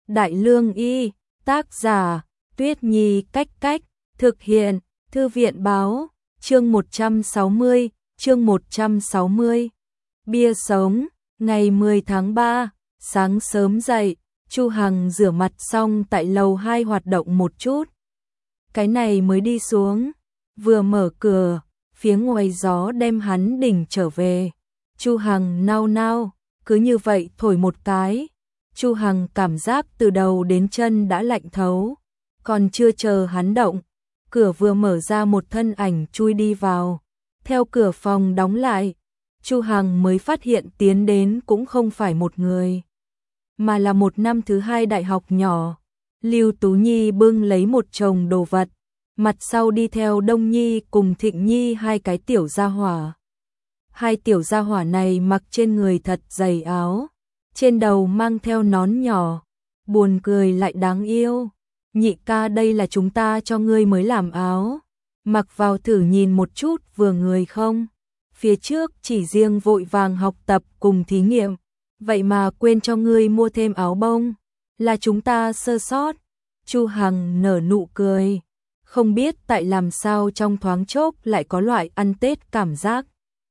Đại Lương Y, tác giả, Tuyết Nhi Cách Cách, thực hiện, Thư viện Báo, chương 160, chương 160. Bia sống, ngày 10 tháng 3, sáng sớm dậy, Chu Hằng rửa mặt xong tại lầu 2 hoạt động một chút. Cái này mới đi xuống, vừa mở cửa, phía ngoài gió đem hắn đỉnh trở về. Chu Hằng nao nao, cứ như vậy thổi một cái. Chu Hằng cảm giác từ đầu đến chân đã lạnh thấu, còn chưa chờ hắn động, cửa vừa mở ra một thân ảnh chui đi vào. Theo cửa phòng đóng lại, Chu Hằng mới phát hiện tiến đến cũng không phải một người, mà là một năm thứ 2 đại học nhỏ. Lưu Tú Nhi bưng lấy một chồng đồ vật, mặt sau đi theo Đông Nhi cùng Thịnh Nhi hai cái tiểu gia hỏa. Hai tiểu gia hỏa này mặc trên người thật dày áo, trên đầu mang theo nón nhỏ, buồn cười lại đáng yêu. Nhị ca, đây là chúng ta cho ngươi mới làm áo, mặc vào thử nhìn một chút vừa người không? Phía trước chỉ riêng vội vàng học tập cùng thí nghiệm, vậy mà quên cho ngươi mua thêm áo bông, là chúng ta sơ sót. Chu Hằng nở nụ cười, không biết tại làm sao trong thoáng chốc lại có loại ăn Tết cảm giác.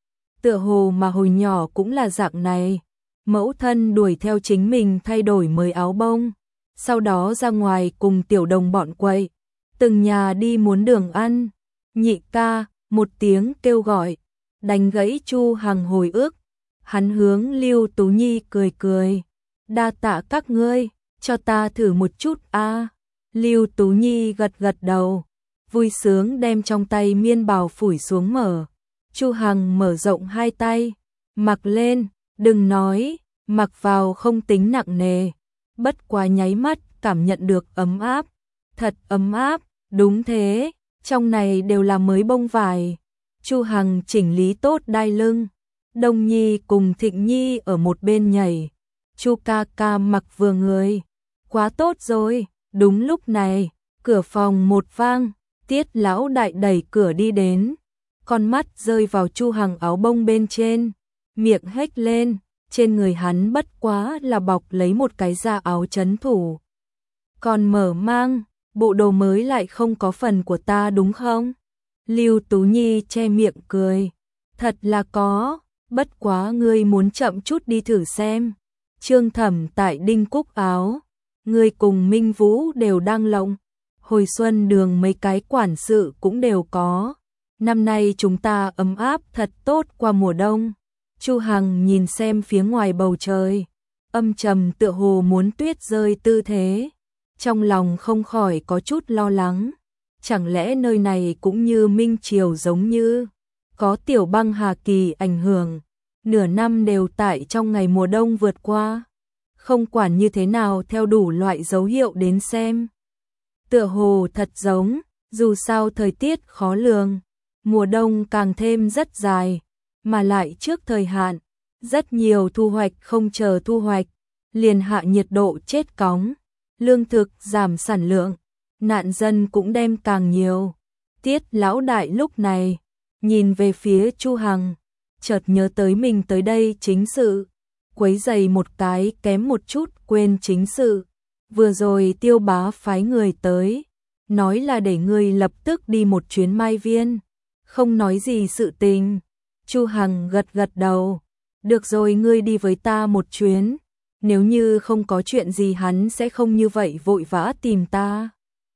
Tựa hồ mà hồi nhỏ cũng là dạng này, mẫu thân đuổi theo chính mình thay đổi mới áo bông, sau đó ra ngoài cùng tiểu đồng bọn quậy, từng nhà đi muốn đường ăn. Nhị ca, một tiếng kêu gọi, đánh gãy Chu Hằng hồi ức. Hắn hướng Lưu Tú Nhi cười cười, đa tạ các ngươi, cho ta thử một chút a. Lưu Tú Nhi gật gật đầu, vui sướng đem trong tay miên bào phủi xuống mở. Chu Hằng mở rộng hai tay, mặc lên, đừng nói, mặc vào không tính nặng nề, bất quá nháy mắt cảm nhận được ấm áp, thật ấm áp, đúng thế, trong này đều là mới bông vải. Chu Hằng chỉnh lý tốt đai lưng, Đông Nhi cùng Thịnh Nhi ở một bên nhảy, Chu ca ca mặc vừa người, quá tốt rồi. Đúng lúc này, cửa phòng một vang, Tiết lão đại đẩy cửa đi đến, con mắt rơi vào Chu Hằng áo bông bên trên, miệng hét lên, trên người hắn bất quá là bọc lấy một cái da áo trấn thủ. Còn mở mang, bộ đồ mới lại không có phần của ta đúng không? Lưu Tú Nhi che miệng cười, thật là có, bất quá ngươi muốn chậm chút đi thử xem. Trương Thẩm tại Đinh Cúc áo, ngươi cùng Minh Vũ đều đang lộng, hồi xuân đường mấy cái quản sự cũng đều có. Năm nay chúng ta ấm áp thật tốt qua mùa đông. Chu Hằng nhìn xem phía ngoài bầu trời, âm trầm tựa hồ muốn tuyết rơi tư thế, trong lòng không khỏi có chút lo lắng. Chẳng lẽ nơi này cũng như Minh Triều giống như có tiểu băng hà kỳ ảnh hưởng, nửa năm đều tại trong ngày mùa đông vượt qua, không quản như thế nào theo đủ loại dấu hiệu đến xem. Tựa hồ thật giống, dù sao thời tiết khó lường, mùa đông càng thêm rất dài, mà lại trước thời hạn, rất nhiều thu hoạch không chờ thu hoạch, liền hạ nhiệt độ chết cóng, lương thực giảm sản lượng, nạn dân cũng đem càng nhiều. Tiết lão đại lúc này, nhìn về phía Chu Hằng, chợt nhớ tới mình tới đây chính sự, quấy giày một cái kém một chút quên chính sự. Vừa rồi Tiêu bá phái người tới, nói là để ngươi lập tức đi một chuyến Mai Viên, không nói gì sự tình. Chu Hằng gật gật đầu, được rồi, ngươi đi với ta một chuyến, nếu như không có chuyện gì hắn sẽ không như vậy vội vã tìm ta.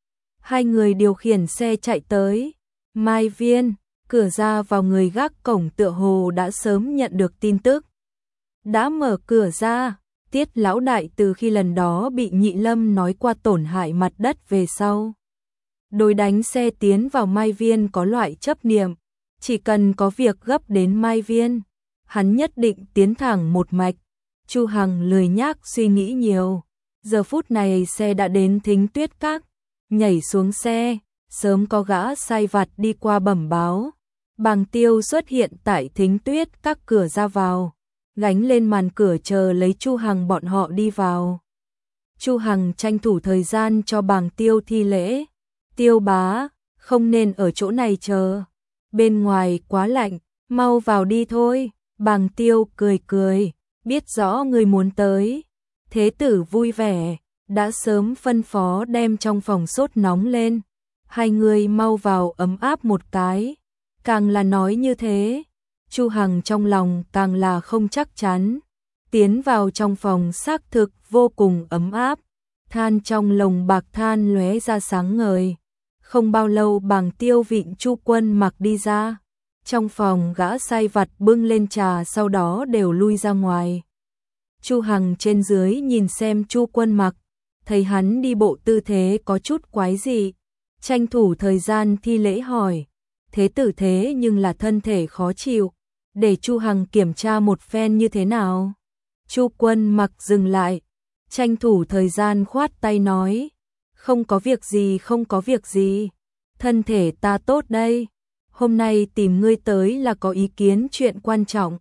Hai người điều khiển xe chạy tới Mai Viên, cửa ra vào người gác cổng tựa hồ đã sớm nhận được tin tức, đã mở cửa ra. Tiết lão đại từ khi lần đó bị Nhị Lâm nói qua tổn hại mặt đất về sau, đối đánh xe tiến vào Mai Viên có loại chấp niệm, chỉ cần có việc gấp đến Mai Viên, hắn nhất định tiến thẳng một mạch. Chu Hằng lười nhác suy nghĩ nhiều, giờ phút này xe đã đến Thính Tuyết Các, nhảy xuống xe, sớm có gã sai vặt đi qua bẩm báo, Bàng Tiêu xuất hiện tại Thính Tuyết Các cửa ra vào, gánh lên màn cửa chờ lấy Chu Hằng bọn họ đi vào. Chu Hằng tranh thủ thời gian cho Bàng Tiêu thi lễ, Tiêu bá, không nên ở chỗ này chờ, bên ngoài quá lạnh, mau vào đi thôi. Bàng Tiêu cười cười, biết rõ người muốn tới, thế tử vui vẻ, đã sớm phân phó đem trong phòng sốt nóng lên. Hai người mau vào ấm áp một cái. Càng là nói như thế, Chu Hằng trong lòng càng là không chắc chắn. Tiến vào trong phòng xác thực vô cùng ấm áp, than trong lồng bạc than lóe ra sáng ngời. Không bao lâu Bàng Tiêu vịn Chu Quân Mặc đi ra. Trong phòng gã sai vặt bưng lên trà, sau đó đều lui ra ngoài. Chu Hằng trên dưới nhìn xem Chu Quân Mặc, thấy hắn đi bộ tư thế có chút quái dị, tranh thủ thời gian thi lễ hỏi, thế tử thế nhưng là thân thể khó chịu, để Chu Hằng kiểm tra một phen như thế nào. Chu Quân Mặc dừng lại, tranh thủ thời gian khoát tay nói, không có việc gì, không có việc gì, thân thể ta tốt đây, hôm nay tìm ngươi tới là có ý kiến chuyện quan trọng.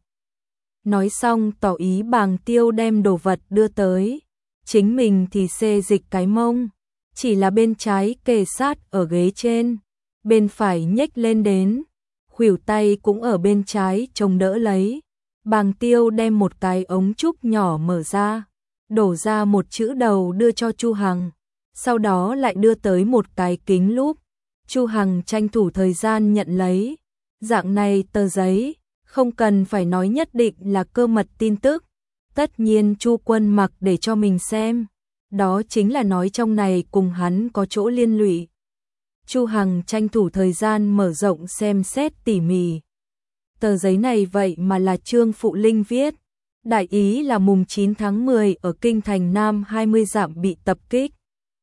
Nói xong tỏ ý Bàng Tiêu đem đồ vật đưa tới, chính mình thì xê dịch cái mông, chỉ là bên trái kề sát ở ghế trên, bên phải nhếch lên đến, khuỷu tay cũng ở bên trái chống đỡ lấy. Bàng Tiêu đem một cái ống trúc nhỏ mở ra, đổ ra một chữ đầu đưa cho Chu Hằng, sau đó lại đưa tới một cái kính lúp. Chu Hằng tranh thủ thời gian nhận lấy, dạng này tờ giấy, không cần phải nói nhất định là cơ mật tin tức. Tất nhiên Chu Quân Mặc để cho mình xem, đó chính là nói trong này cùng hắn có chỗ liên lụy. Chu Hằng tranh thủ thời gian mở rộng xem xét tỉ mỉ. Tờ giấy này vậy mà là Trương Phụ Linh viết, đại ý là mùng 9 tháng 10 ở kinh thành Nam 20 dặm bị tập kích.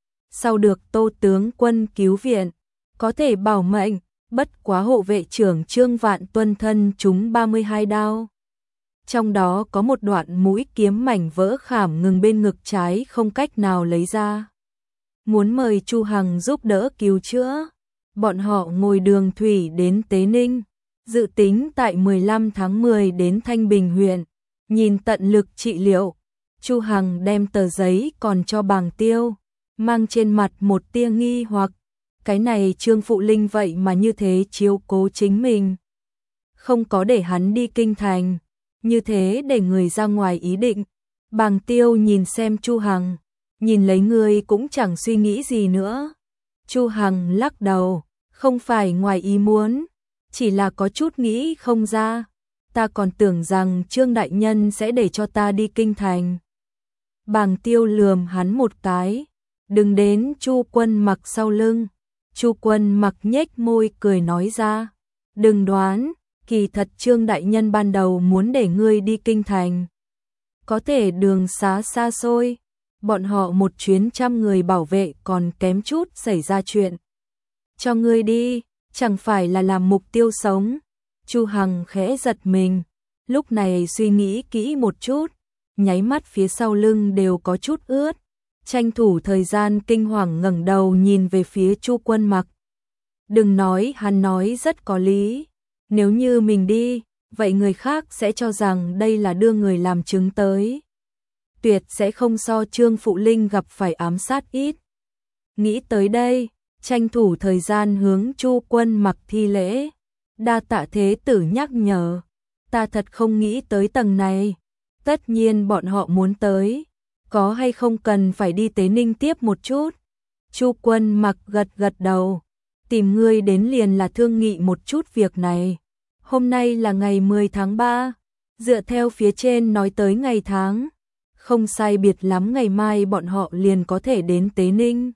Sau được Tô tướng quân cứu viện, có thể bảo mệnh, bất quá hộ vệ trưởng Trương Vạn Tuân thân trúng 32 đao. Trong đó có một đoạn mũi kiếm mảnh vỡ khảm ngừng bên ngực trái không cách nào lấy ra. Muốn mời Chu Hằng giúp đỡ cứu chữa. Bọn họ ngồi đường thủy đến Tế Ninh, dự tính tại 15 tháng 10 đến Thanh Bình huyện, nhìn tận lực trị liệu. Chu Hằng đem tờ giấy còn cho Bàng Tiêu, mang trên mặt một tia nghi hoặc, cái này Trương Phụ Linh vậy mà như thế chiếu cố chính mình, không có để hắn đi kinh thành, như thế để người ra ngoài ý định. Bàng Tiêu nhìn xem Chu Hằng, nhìn lấy người cũng chẳng suy nghĩ gì nữa. Chu Hằng lắc đầu, không phải ngoài ý muốn, chỉ là có chút nghĩ không ra, ta còn tưởng rằng Trương đại nhân sẽ để cho ta đi kinh thành. Bàng Tiêu lườm hắn một cái, đừng đến Chu Quân Mặc sau lưng. Chu Quân Mặc nhếch môi cười nói ra, đừng đoán, kỳ thật Trương đại nhân ban đầu muốn để ngươi đi kinh thành. Có thể đường xá xa xôi, bọn họ một chuyến 100 người bảo vệ còn kém chút xảy ra chuyện. Cho ngươi đi, chẳng phải là làm mục tiêu sống. Chu Hằng khẽ giật mình, lúc này suy nghĩ kỹ một chút, nháy mắt phía sau lưng đều có chút ướt, tranh thủ thời gian kinh hoàng ngẩng đầu nhìn về phía Chu Quân Mặc. Đừng nói, hắn nói rất có lý, nếu như mình đi, vậy người khác sẽ cho rằng đây là đưa người làm chứng tới. Tuyệt sẽ không so Trương Phụ Linh gặp phải ám sát ít. Nghĩ tới đây, tranh thủ thời gian hướng Chu Quân Mặc thi lễ. Đa tạ thế tử nhắc nhở, ta thật không nghĩ tới tầng này. Tất nhiên bọn họ muốn tới, có hay không cần phải đi Tế Ninh tiếp một chút. Chu Quân Mặc gật gật đầu, tìm ngươi đến liền là thương nghị một chút việc này. Hôm nay là ngày 10 tháng 3, dựa theo phía trên nói tới ngày tháng, không sai biệt lắm ngày mai bọn họ liền có thể đến Tế Ninh.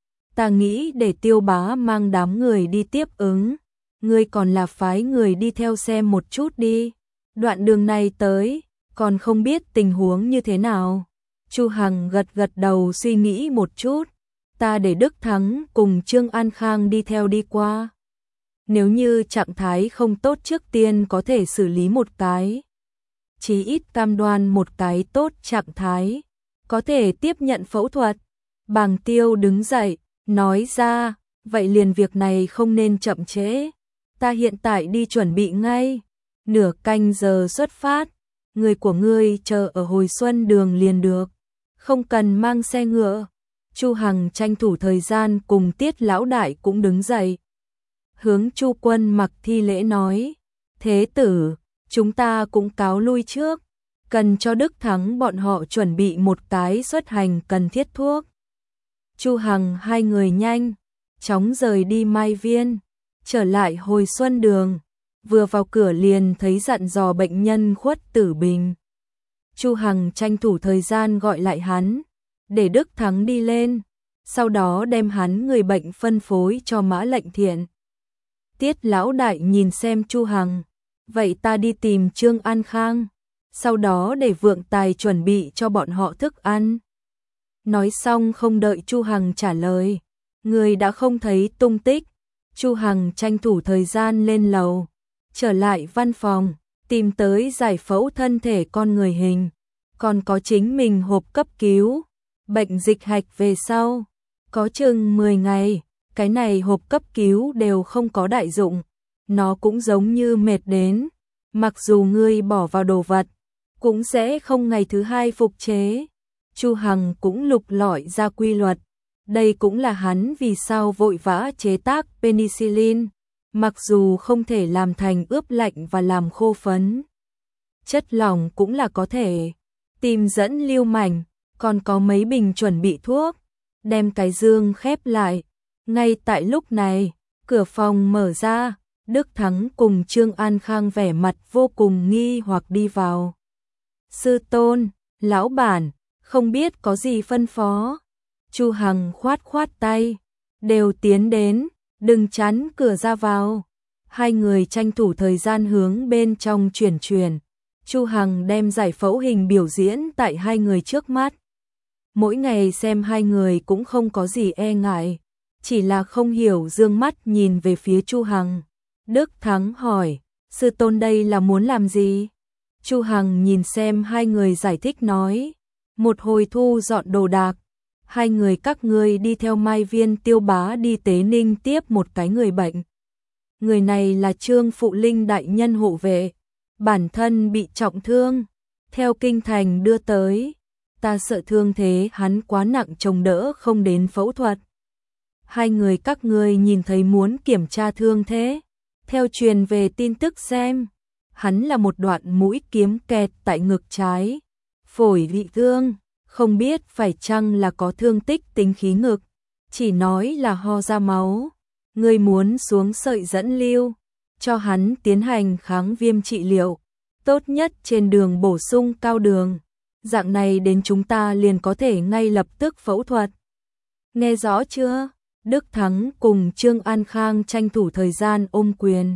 Ta nghĩ để Tiêu Bá mang đám người đi tiếp ứng, ngươi còn là phái người đi theo xem một chút đi. Đoạn đường này tới, còn không biết tình huống như thế nào. Chu Hằng gật gật đầu suy nghĩ một chút, ta để Đức Thắng cùng Trương An Khang đi theo đi qua. Nếu như trạng thái không tốt trước tiên có thể xử lý một cái. Chí ít cam đoan một cái tốt trạng thái, có thể tiếp nhận phẫu thuật. Bàng Tiêu đứng dậy, nói ra, vậy liền việc này không nên chậm trễ. Ta hiện tại đi chuẩn bị ngay, nửa canh giờ xuất phát, người của ngươi chờ ở Hồi Xuân đường liền được, không cần mang xe ngựa. Chu Hằng tranh thủ thời gian cùng Tiết lão đại cũng đứng dậy. Hướng Chu Quân Mặc thi lễ nói, thế tử, chúng ta cũng cáo lui trước, cần cho Đức Thắng bọn họ chuẩn bị một cái xuất hành cần thiết thuốc. Chu Hằng hai người nhanh chóng rời đi Mai Viên, trở lại Hồi Xuân Đường, vừa vào cửa liền thấy dặn dò bệnh nhân Khuất Tử Bình. Chu Hằng tranh thủ thời gian gọi lại hắn, để Đức Thắng đi lên, sau đó đem hắn người bệnh phân phối cho Mã Lệnh Thiện. Tiết lão đại nhìn xem Chu Hằng, vậy ta đi tìm Trương An Khang, sau đó để Vượng Tài chuẩn bị cho bọn họ thức ăn. Nói xong không đợi Chu Hằng trả lời, người đã không thấy tung tích. Chu Hằng tranh thủ thời gian lên lầu, trở lại văn phòng, tìm tới giải phẫu thân thể con người hình, còn có chính mình hộp cấp cứu, bệnh dịch hạch về sau, có chừng 10 ngày, cái này hộp cấp cứu đều không có đại dụng, nó cũng giống như mệt đến, mặc dù ngươi bỏ vào đồ vật, cũng sẽ không ngày thứ hai phục chế. Chu Hằng cũng lục lọi ra quy luật, đây cũng là hắn vì sao vội vã chế tác penicillin, mặc dù không thể làm thành ướp lạnh và làm khô phấn. Chất lỏng cũng là có thể, tìm dẫn lưu mảnh, còn có mấy bình chuẩn bị thuốc, đem cái dương khép lại. Ngay tại lúc này, cửa phòng mở ra, Đức Thắng cùng Trương An Khang vẻ mặt vô cùng nghi hoặc đi vào. Sư tôn, lão bản, không biết có gì phân phó. Chu Hằng khoát khoát tay, đều tiến đến, đừng chắn cửa ra vào. Hai người tranh thủ thời gian hướng bên trong chuyển. Chu Hằng đem giải phẫu hình biểu diễn tại hai người trước mắt. Mỗi ngày xem hai người cũng không có gì e ngại, chỉ là không hiểu dương mắt nhìn về phía Chu Hằng. Đức Thắng hỏi, sư tôn đây là muốn làm gì? Chu Hằng nhìn xem hai người giải thích nói, một hồi thu dọn đồ đạc, hai người các ngươi đi theo Mai Viên Tiêu Bá đi Tế Ninh tiếp một cái người bệnh. Người này là Trương Phụ Linh đại nhân hộ vệ, bản thân bị trọng thương, theo kinh thành đưa tới, ta sợ thương thế hắn quá nặng chống đỡ không đến phẫu thuật. Hai người các ngươi nhìn thấy muốn kiểm tra thương thế, theo truyền về tin tức xem, hắn là một đoạn mũi kiếm kẹt tại ngực trái, phổi bị thương, không biết phải chăng là có thương tích tính khí ngực, chỉ nói là ho ra máu, ngươi muốn xuống sợi dẫn lưu, cho hắn tiến hành kháng viêm trị liệu, tốt nhất trên đường bổ sung cao đường, dạng này đến chúng ta liền có thể ngay lập tức phẫu thuật. Nghe rõ chưa? Đức Thắng cùng Trương An Khang tranh thủ thời gian ôm quyền.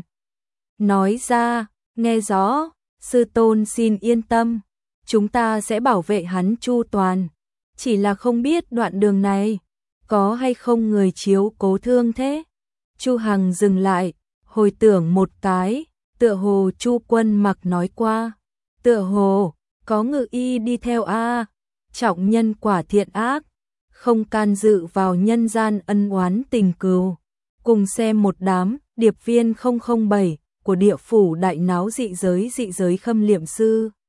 Nói ra, nghe rõ, sư tôn xin yên tâm, chúng ta sẽ bảo vệ hắn chu toàn, chỉ là không biết đoạn đường này, có hay không người chiếu cố thương thế. Chu Hằng dừng lại, hồi tưởng một cái, tựa hồ Chu Quân Mặc nói qua, tựa hồ, có ngự y đi theo a, trọng nhân quả thiện ác, không can dự vào nhân gian ân oán tình cừu, cùng xem một đám điệp viên 007 của địa phủ đại náo dị giới khâm liệm sư.